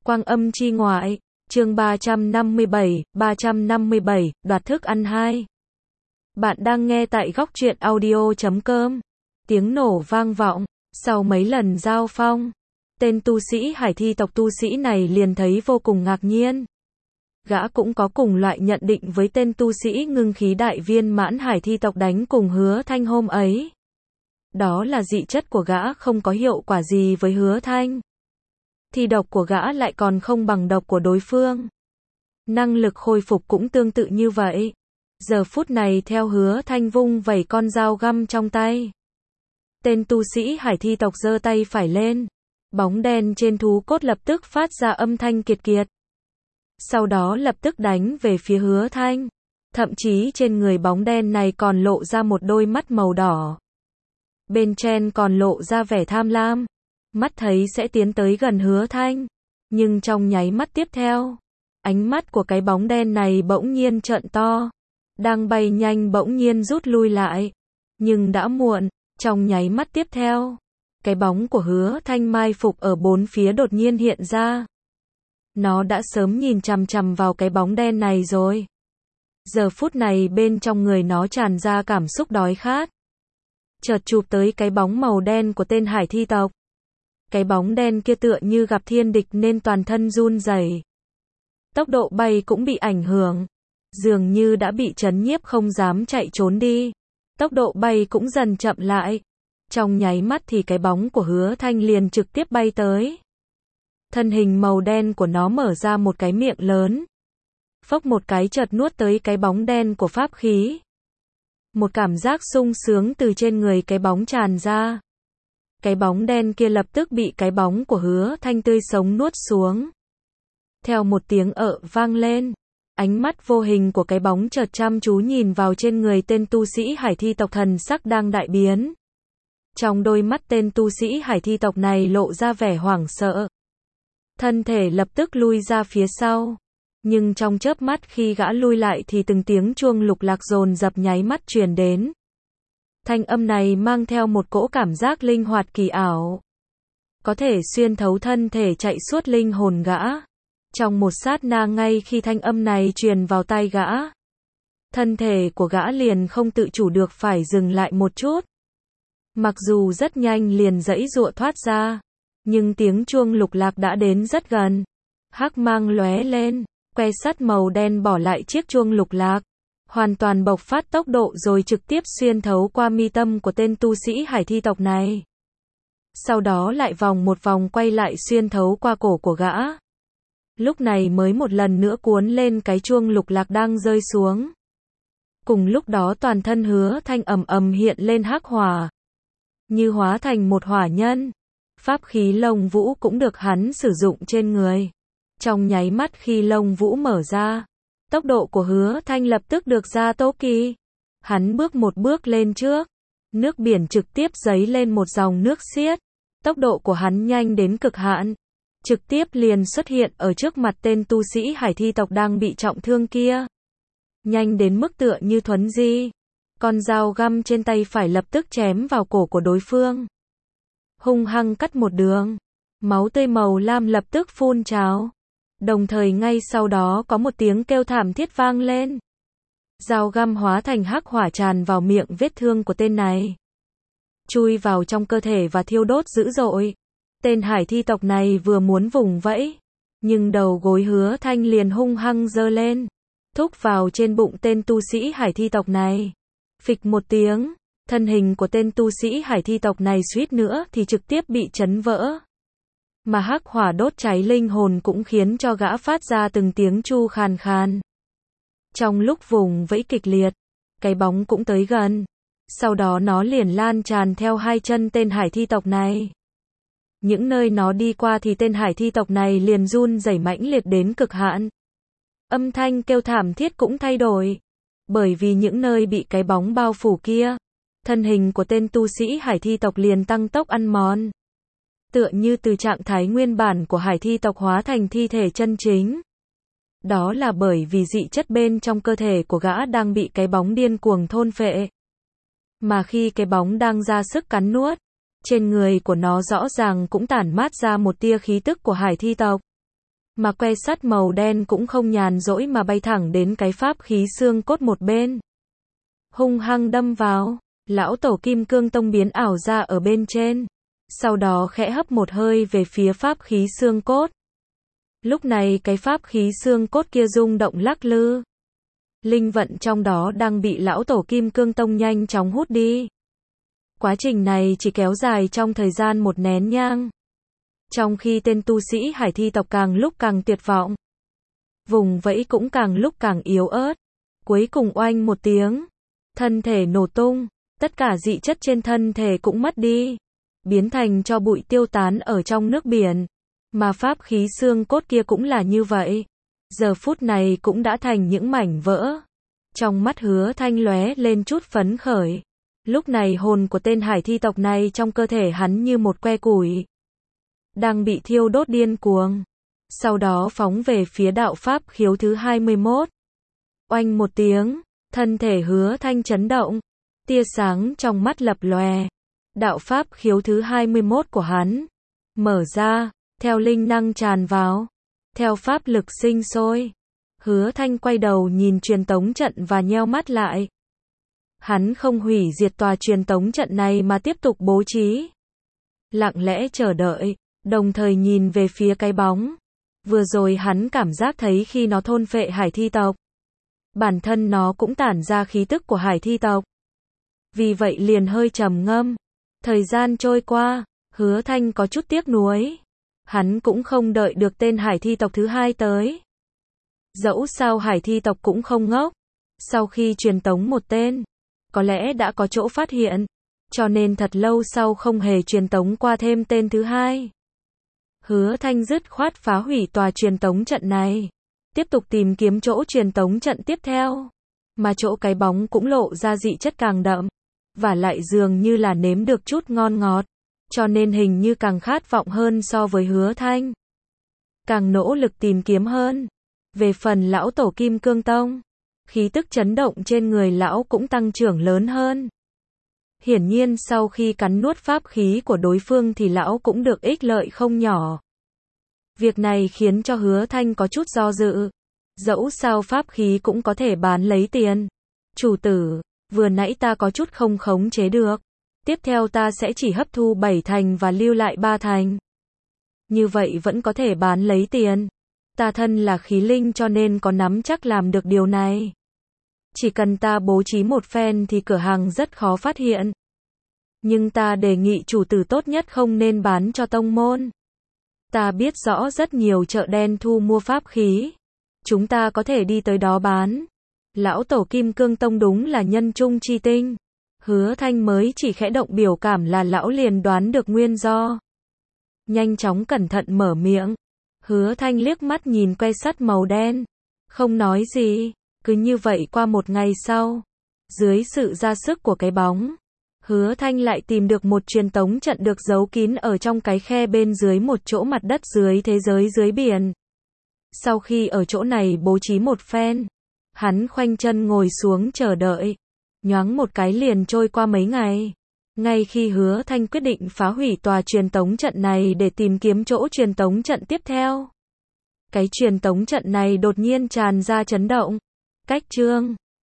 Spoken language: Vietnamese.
Quang âm chi ngoại, chương 357, đoạt thức ăn 2. Bạn đang nghe tại góc truyện audio.com. Tiếng nổ vang vọng, sau mấy lần giao phong, tên tu sĩ hải thi tộc tu sĩ này liền thấy vô cùng ngạc nhiên. Gã cũng có cùng loại nhận định với tên tu sĩ ngưng khí đại viên mãn hải thi tộc đánh cùng Hứa Thanh hôm ấy. Đó là dị chất của gã không có hiệu quả gì với Hứa Thanh. Thì độc của gã lại còn không bằng độc của đối phương. Năng lực khôi phục cũng tương tự như vậy. Giờ phút này theo Hứa Thanh vung vẩy con dao găm trong tay. Tên tu sĩ hải thi tộc giơ tay phải lên. Bóng đen trên thú cốt lập tức phát ra âm thanh kiệt kiệt. Sau đó lập tức đánh về phía Hứa Thanh. Thậm chí trên người bóng đen này còn lộ ra một đôi mắt màu đỏ. Bên trên còn lộ ra vẻ tham lam. Mắt thấy sẽ tiến tới gần Hứa Thanh. Nhưng trong nháy mắt tiếp theo, ánh mắt của cái bóng đen này bỗng nhiên trợn to. Đang bay nhanh bỗng nhiên rút lui lại. Nhưng đã muộn, trong nháy mắt tiếp theo, cái bóng của Hứa Thanh mai phục ở bốn phía đột nhiên hiện ra. Nó đã sớm nhìn chằm chằm vào cái bóng đen này rồi. Giờ phút này bên trong người nó tràn ra cảm xúc đói khát. Chợt chụp tới cái bóng màu đen của tên hải thi tộc. Cái bóng đen kia tựa như gặp thiên địch nên toàn thân run rẩy. Tốc độ bay cũng bị ảnh hưởng. Dường như đã bị trấn nhiếp không dám chạy trốn đi. Tốc độ bay cũng dần chậm lại. Trong nháy mắt thì cái bóng của Hứa Thanh liền trực tiếp bay tới. Thân hình màu đen của nó mở ra một cái miệng lớn. Phốc một cái chợt nuốt tới cái bóng đen của pháp khí. Một cảm giác sung sướng từ trên người cái bóng tràn ra. Cái bóng đen kia lập tức bị cái bóng của Hứa Thanh tươi sống nuốt xuống. Theo một tiếng vang lên, ánh mắt vô hình của cái bóng chợt chăm chú nhìn vào trên người tên tu sĩ hải thi tộc, thần sắc đang đại biến. Trong đôi mắt tên tu sĩ hải thi tộc này lộ ra vẻ hoảng sợ. Thân thể lập tức lui ra phía sau. Nhưng trong chớp mắt khi gã lui lại thì từng tiếng chuông lục lạc dồn dập nháy mắt truyền đến. Thanh âm này mang theo một cỗ cảm giác linh hoạt kỳ ảo. Có thể xuyên thấu thân thể chạy suốt linh hồn gã. Trong một sát na ngay khi thanh âm này truyền vào tai gã, thân thể của gã liền không tự chủ được phải dừng lại một chút. Mặc dù rất nhanh liền giãy giụa thoát ra, nhưng tiếng chuông lục lạc đã đến rất gần. Hắc mang lóe lên, que sắt màu đen bỏ lại chiếc chuông lục lạc. Hoàn toàn bộc phát tốc độ rồi trực tiếp xuyên thấu qua mi tâm của tên tu sĩ hải thi tộc này. Sau đó lại vòng một vòng quay lại xuyên thấu qua cổ của gã. Lúc này mới một lần nữa cuốn lên cái chuông lục lạc đang rơi xuống. Cùng lúc đó toàn thân Hứa Thanh ầm ầm hiện lên hắc hỏa. Như hóa thành một hỏa nhân. Pháp khí lông vũ cũng được hắn sử dụng trên người. Trong nháy mắt khi lông vũ mở ra, tốc độ của Hứa Thanh lập tức được gia tốc kỳ. Hắn bước một bước lên trước. Nước biển trực tiếp dấy lên một dòng nước xiết. Tốc độ của hắn nhanh đến cực hạn. Trực tiếp liền xuất hiện ở trước mặt tên tu sĩ hải thi tộc đang bị trọng thương kia. Nhanh đến mức tựa như thuấn di. Con dao găm trên tay phải lập tức chém vào cổ của đối phương. Hung hăng cắt một đường. Máu tươi màu lam lập tức phun trào. Đồng thời ngay sau đó có một tiếng kêu thảm thiết vang lên. Dao găm hóa thành hắc hỏa tràn vào miệng vết thương của tên này. Chui vào trong cơ thể và thiêu đốt dữ dội. Tên hải thi tộc này vừa muốn vùng vẫy. Nhưng đầu gối Hứa Thanh liền hung hăng giơ lên. Thúc vào trên bụng tên tu sĩ hải thi tộc này. Phịch một tiếng. Thân hình của tên tu sĩ hải thi tộc này suýt nữa thì trực tiếp bị chấn vỡ. Mà hắc hỏa đốt cháy linh hồn cũng khiến cho gã phát ra từng tiếng chu khàn khàn. Trong lúc vùng vẫy kịch liệt, cái bóng cũng tới gần. Sau đó nó liền lan tràn theo hai chân tên hải thi tộc này. Những nơi nó đi qua thì tên hải thi tộc này liền run rẩy mãnh liệt đến cực hạn. Âm thanh kêu thảm thiết cũng thay đổi. Bởi vì những nơi bị cái bóng bao phủ kia, thân hình của tên tu sĩ hải thi tộc liền tăng tốc ăn mòn. Tựa như từ trạng thái nguyên bản của hải thi tộc hóa thành thi thể chân chính. Đó là bởi vì dị chất bên trong cơ thể của gã đang bị cái bóng điên cuồng thôn phệ. Mà khi cái bóng đang ra sức cắn nuốt, trên người của nó rõ ràng cũng tản mát ra một tia khí tức của hải thi tộc. Mà que sắt màu đen cũng không nhàn rỗi mà bay thẳng đến cái pháp khí xương cốt một bên. Hung hăng đâm vào, lão tổ Kim Cương Tông biến ảo ra ở bên trên. Sau đó khẽ hấp một hơi về phía pháp khí xương cốt. Lúc này cái pháp khí xương cốt kia rung động lắc lư. Linh vận trong đó đang bị lão tổ Kim Cương Tông nhanh chóng hút đi. Quá trình này chỉ kéo dài trong thời gian một nén nhang. Trong khi tên tu sĩ hải thi tộc càng lúc càng tuyệt vọng. Vùng vẫy cũng càng lúc càng yếu ớt. Cuối cùng oanh một tiếng. Thân thể nổ tung. Tất cả dị chất trên thân thể cũng mất đi. Biến thành cho bụi tiêu tán ở trong nước biển. Mà pháp khí xương cốt kia cũng là như vậy. Giờ phút này cũng đã thành những mảnh vỡ. Trong mắt Hứa Thanh lóe lên chút phấn khởi. Lúc này hồn của tên hải thi tộc này trong cơ thể hắn như một que củi. Đang bị thiêu đốt điên cuồng. Sau đó phóng về phía đạo pháp khiếu thứ 21. Oanh một tiếng, thân thể Hứa Thanh chấn động. Tia sáng trong mắt lập lòe. Đạo pháp khiếu thứ 21 của hắn mở ra, theo linh năng tràn vào, theo pháp lực sinh sôi. Hứa Thanh quay đầu nhìn truyền tống trận và nheo mắt lại. Hắn không hủy diệt tòa truyền tống trận này mà tiếp tục bố trí. Lặng lẽ chờ đợi, đồng thời nhìn về phía cái bóng. Vừa rồi hắn cảm giác thấy khi nó thôn phệ hải thi tộc. Bản thân nó cũng tản ra khí tức của hải thi tộc. Vì vậy liền hơi trầm ngâm. Thời gian trôi qua, Hứa Thanh có chút tiếc nuối. Hắn cũng không đợi được tên hải thi tộc thứ hai tới. Dẫu sao hải thi tộc cũng không ngốc. Sau khi truyền tống một tên, có lẽ đã có chỗ phát hiện. Cho nên thật lâu sau không hề truyền tống qua thêm tên thứ hai. Hứa Thanh dứt khoát phá hủy tòa truyền tống trận này. Tiếp tục tìm kiếm chỗ truyền tống trận tiếp theo. Mà chỗ cái bóng cũng lộ ra dị chất càng đậm. Và lại dường như là nếm được chút ngon ngọt. Cho nên hình như càng khát vọng hơn so với Hứa Thanh. Càng nỗ lực tìm kiếm hơn. Về phần lão tổ Kim Cương Tông, khí tức chấn động trên người lão cũng tăng trưởng lớn hơn. Hiển nhiên sau khi cắn nuốt pháp khí của đối phương thì lão cũng được ích lợi không nhỏ. Việc này khiến cho Hứa Thanh có chút do dự. Dẫu sao pháp khí cũng có thể bán lấy tiền. Chủ tử, vừa nãy ta có chút không khống chế được. Tiếp theo ta sẽ chỉ hấp thu 7 thành và lưu lại 3 thành. Như vậy vẫn có thể bán lấy tiền. Ta thân là khí linh cho nên có nắm chắc làm được điều này. Chỉ cần ta bố trí một phen thì cửa hàng rất khó phát hiện. Nhưng ta đề nghị chủ tử tốt nhất không nên bán cho tông môn. Ta biết rõ rất nhiều chợ đen thu mua pháp khí. Chúng ta có thể đi tới đó bán. Lão tổ Kim Cương Tông đúng là nhân trung chi tinh. Hứa Thanh mới chỉ khẽ động biểu cảm là lão liền đoán được nguyên do. Nhanh chóng cẩn thận mở miệng. Hứa Thanh liếc mắt nhìn que sắt màu đen. Không nói gì. Cứ như vậy qua một ngày sau. Dưới sự ra sức của cái bóng. Hứa Thanh lại tìm được một truyền tống trận được giấu kín ở trong cái khe bên dưới một chỗ mặt đất dưới thế giới dưới biển. Sau khi ở chỗ này bố trí một phen. Hắn khoanh chân ngồi xuống chờ đợi. Nhoáng một cái liền trôi qua mấy ngày. Ngay khi Hứa Thanh quyết định phá hủy tòa truyền tống trận này để tìm kiếm chỗ truyền tống trận tiếp theo. Cái truyền tống trận này đột nhiên tràn ra chấn động. Cách chương